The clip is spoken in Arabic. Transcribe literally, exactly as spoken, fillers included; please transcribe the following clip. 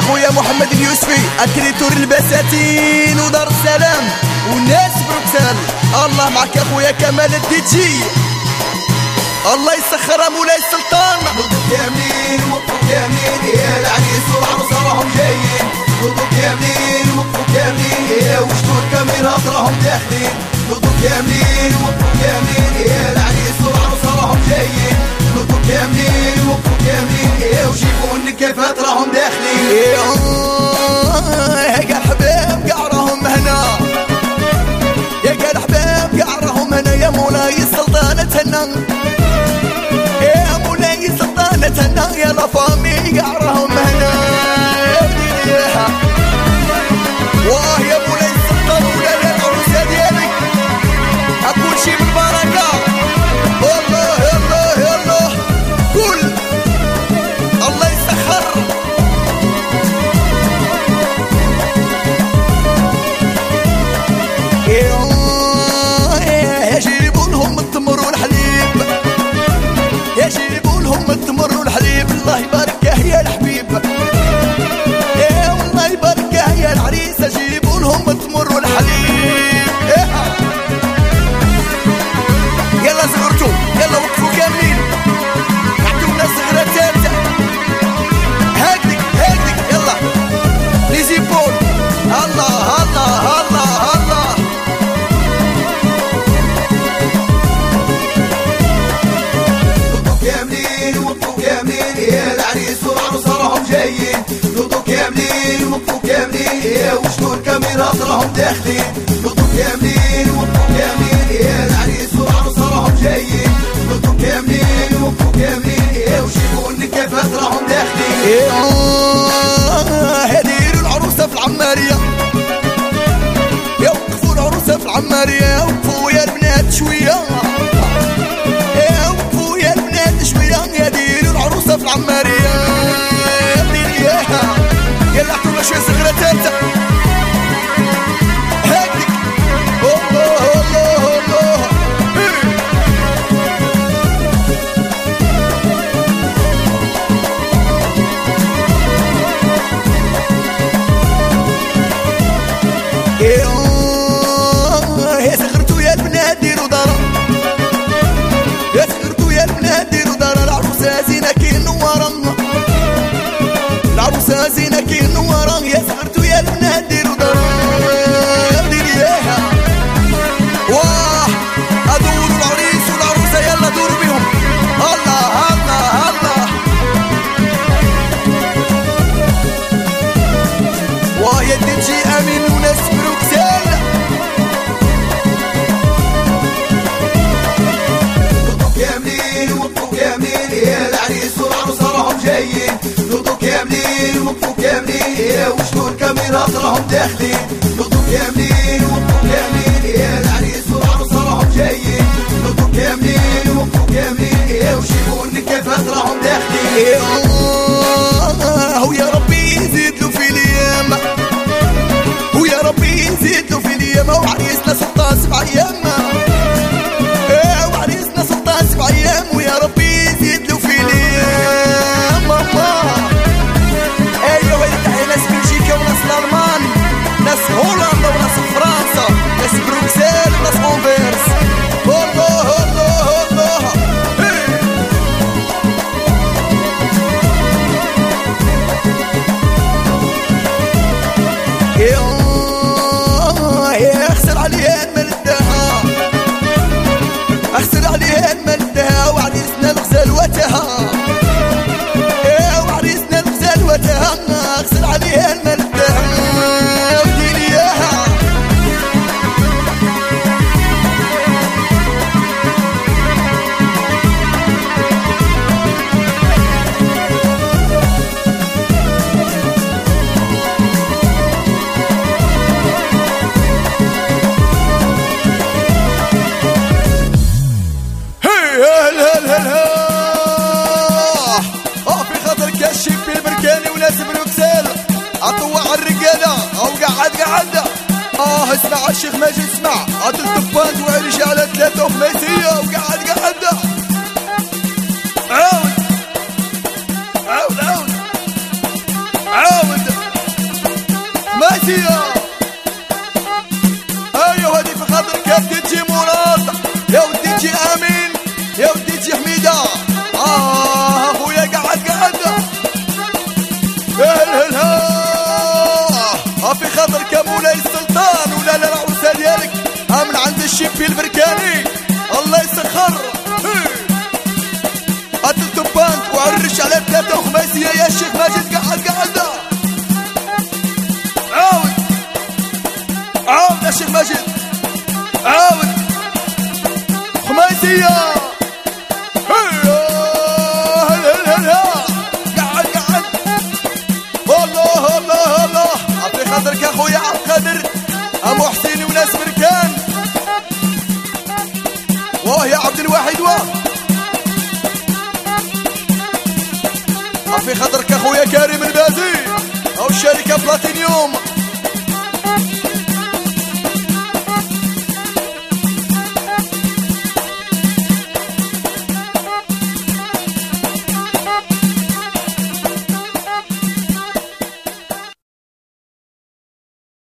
خويا محمد اليوسفي اكريتور البساتين ودار السلام والناس بروكسل. الله معك يا خويا كمال الديجي، الله يسخرها مولاي السلطان. ضدك يمين وقفوك يمين يا العريس والعروس راهم جايين. ضدك يمين وقفوك يمين يا وشتور كاميرا راهم داخلين. ضدك يمين وقفوك يمين يا العريس والعروس راهم جايين. ضدك يمين وقفوك يمين يا وجيبوا النكافات راهم داخلين. يا قال حباب كاع راهم هنا، يا قال حباب كاع راهم هنا يا مولاي السلطان تهنا، يا مولاي السلطان تهنا يا لا فامي كاع راهم هنا. واه يا مولاي السلطان ولاي العروسه ديالك اكل شي بالبركه. والله يلا يلا كل الله يسخر. يا جيبوا لهم التمر والحليب، يا جيبوا لهم التمر والحليب. الله يباركه يا الحبيب، يا الله يباركه يا العريس. جيبوا لهم التمر والحليب. يلا زغرتوا يلا وقفوا كاملين، عطونا الصغرة الثالثة. هاكدك هاكدك يلا لي زيبول. الله الله الله الله. ضدك يمين وقفوك يمين يا العريس والعروس راهم جايين. ضدك يمين وقفوك يمين يا وشتور كاميرا راهم داخلين. ضدك يمين وقفوك يمين يا العريس والعروس راهم جايين. ضدك يمين وقفوك يمين يا وجيبوا النكافات راهم داخلين. هديروا العروسة في العمارية، يا وقفوا العروسة في العمارية. وقفوا يا البنات شوية، يا وقفوا يا البنات شوية. يا ديروا العروسة في العمارية، ديري اياها. يلا عطونا شوية صغيرة تالتة. هاكدك الله الله الله. يا صغرتو يا البنات ديروا دارا، يا صغرتو يا البنات ديروا دارا. العروسة زينة كي نورا، العروسة زينة كي نورا. يا صغرتو يا البنات ديروا دارا، ديري اياها. واه ادوروا العريس والعروسة يلا دوروا بيهم. الله الله الله. واه يا الديجي امين وناس بروكسل. ضدك يمين وقفوك يمين يا العريس والعروس راهم جايين. ضدك يمين وقفوك يمين يا وشتور كاميرا راهم داخلين. ضدك يمين وقفوك يمين يا العريس والعروس راهم جايين. ضدك يمين وقفوك يمين يا وجيبوا النكافات راهم داخلين. ويا ربي يزيد له في الايام، ويا ربي يزيد له في الايام. وعريسنا سلطان سبع ايام، وعريسنا سلطان سبع ايام. ويا ربي يزيد له في الايام. ماما ايوه وين تحية ناس بلجيكا وناس الالمان، ناس هولندا وناس فرنسا، ناس بروكسل وناس انفيرس. الله الله الله. يا اخسر عليها الملدها، اخسر عليها الملدها. وعريسنا الغزال وتها، يا وعريسنا الغزال وتها. اخسر عليها الملدها وديري اياها. اه اسمع الشيخ ماجد اسمع، عاد الطبان وعريش على ثلاثة وخميسية وقعد قعد. عاود عاود عاود عاود ودي تجي مراد، يا ودي تجي امين، يا ودي تجي حميده. اه اخويا قعد قعد في خاطرك يا مولاي السلطان ولا لا العروسه ديالك من عند الشيبي البركاني الله يسخر. قتلت بانك وعرش على ثلاثه وخماسيه يا شيخ ماجد. قعد قعد عاود عاود يا شيخ ماجد، عاود خماسيه. قعد قعد الله الله الله عطي خاطرك يا خويا عبد القادر ابو حسين وناس بركان. واه يا عبد الواحد واه عطي خاطرك يا خويا كريم البازي او الشركه بلاتينيوم.